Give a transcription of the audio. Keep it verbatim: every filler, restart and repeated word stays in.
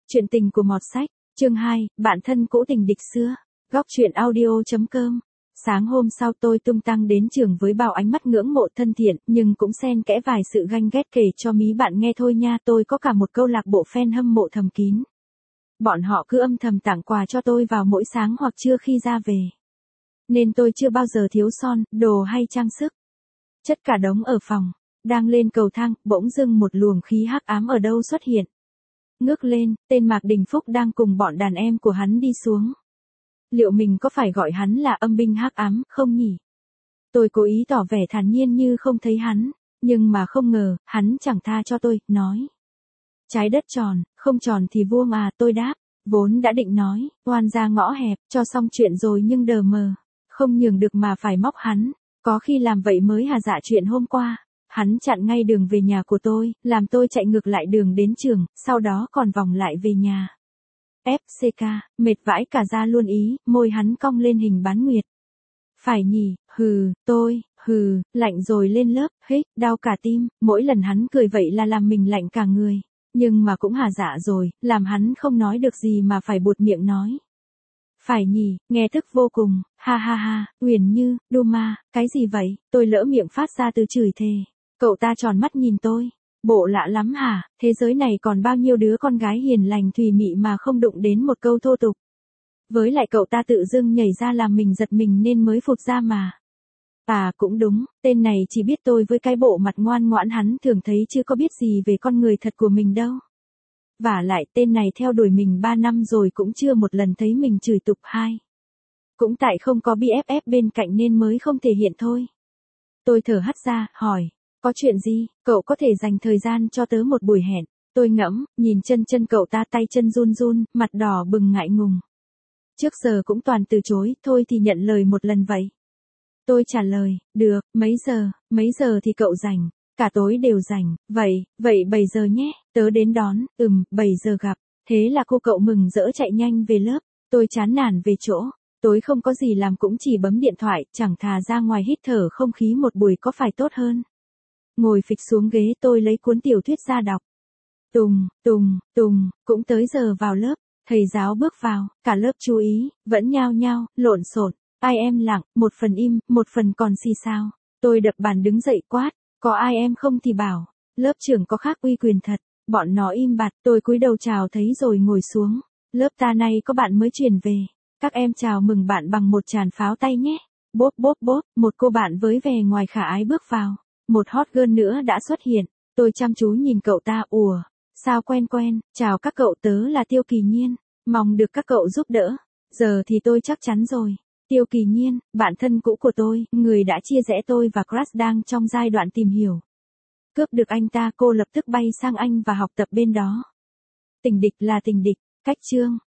Chuyện tình của Mọt Sách, chương hai, bạn thân cũ tình địch xưa, góc truyện audio.com. Sáng hôm sau tôi tung tăng đến trường với bao ánh mắt ngưỡng mộ thân thiện, nhưng cũng xen kẽ vài sự ganh ghét kể cho mí bạn nghe thôi nha. Tôi có cả một câu lạc bộ fan hâm mộ thầm kín. Bọn họ cứ âm thầm tặng quà cho tôi vào mỗi sáng hoặc trưa khi ra về. Nên tôi chưa bao giờ thiếu son, đồ hay trang sức. Chất cả đống ở phòng. Đang lên cầu thang, bỗng dưng một luồng khí hắc ám ở đâu xuất hiện. Ngước lên, tên Mạc Đình Phúc đang cùng bọn đàn em của hắn đi xuống. Liệu mình có phải gọi hắn là âm binh hắc ám không nhỉ? Tôi cố ý tỏ vẻ thản nhiên như không thấy hắn, nhưng mà không ngờ, hắn chẳng tha cho tôi, nói. Trái đất tròn, không tròn thì vuông à, tôi đáp. Vốn đã định nói, oan ra ngõ hẹp, cho xong chuyện rồi nhưng đờ mờ. Không nhường được mà phải móc hắn, có khi làm vậy mới hà dạ chuyện hôm qua. Hắn chặn ngay đường về nhà của tôi, làm tôi chạy ngược lại đường đến trường, sau đó còn vòng lại về nhà. ép xê ca, mệt vãi cả da luôn ý, môi hắn cong lên hình bán nguyệt. Phải nhỉ, hừ, tôi, hừ, lạnh rồi lên lớp, hích, đau cả tim, mỗi lần hắn cười vậy là làm mình lạnh cả người. Nhưng mà cũng hà dạ rồi, làm hắn không nói được gì mà phải buột miệng nói. Phải nhỉ, nghe thức vô cùng, ha ha ha, Uyển Như, Duma, cái gì vậy, tôi lỡ miệng phát ra từ chửi thề. Cậu ta tròn mắt nhìn tôi, bộ lạ lắm hả, thế giới này còn bao nhiêu đứa con gái hiền lành thùy mị mà không đụng đến một câu thô tục. Với lại cậu ta tự dưng nhảy ra làm mình giật mình nên mới phụt ra mà. À cũng đúng, tên này chỉ biết tôi với cái bộ mặt ngoan ngoãn hắn thường thấy chứ có biết gì về con người thật của mình đâu. Vả lại tên này theo đuổi mình ba năm rồi cũng chưa một lần thấy mình chửi tục hai. Cũng tại không có bê ép ép bên cạnh nên mới không thể hiện thôi. Tôi thở hắt ra, hỏi. Có chuyện gì, cậu có thể dành thời gian cho tớ một buổi hẹn. Tôi ngẫm, nhìn chân chân cậu ta tay chân run run, mặt đỏ bừng ngại ngùng. Trước giờ cũng toàn từ chối, thôi thì nhận lời một lần vậy. Tôi trả lời, được, mấy giờ, mấy giờ thì cậu rảnh, cả tối đều rảnh, vậy, vậy bảy giờ nhé, tớ đến đón, ừm, bảy giờ gặp. Thế là cô cậu mừng rỡ chạy nhanh về lớp, tôi chán nản về chỗ. Tối không có gì làm cũng chỉ bấm điện thoại, chẳng thà ra ngoài hít thở không khí một buổi có phải tốt hơn. Ngồi phịch xuống ghế tôi lấy cuốn tiểu thuyết ra đọc. Tùng, tùng, tùng, cũng tới giờ vào lớp, thầy giáo bước vào, cả lớp chú ý, vẫn nhao nhao, lộn xộn, ai em lặng, một phần im, một phần còn xì xào. Tôi đập bàn đứng dậy quát, có ai em không thì bảo, lớp trưởng có khác uy quyền thật, bọn nó im bặt, tôi cúi đầu chào thấy rồi ngồi xuống. Lớp ta nay có bạn mới chuyển về, các em chào mừng bạn bằng một tràng pháo tay nhé. Bốp bốp bốp, một cô bạn với vẻ ngoài khả ái bước vào. Một hot girl nữa đã xuất hiện, tôi chăm chú nhìn cậu ta, ủa, sao quen quen, chào các cậu, tớ là Tiêu Kỳ Nhiên, mong được các cậu giúp đỡ. Giờ thì tôi chắc chắn rồi, Tiêu Kỳ Nhiên, bạn thân cũ của tôi, người đã chia rẽ tôi và crush đang trong giai đoạn tìm hiểu. Cướp được anh ta, cô lập tức bay sang Anh và học tập bên đó. Tình địch là tình địch, cách chương.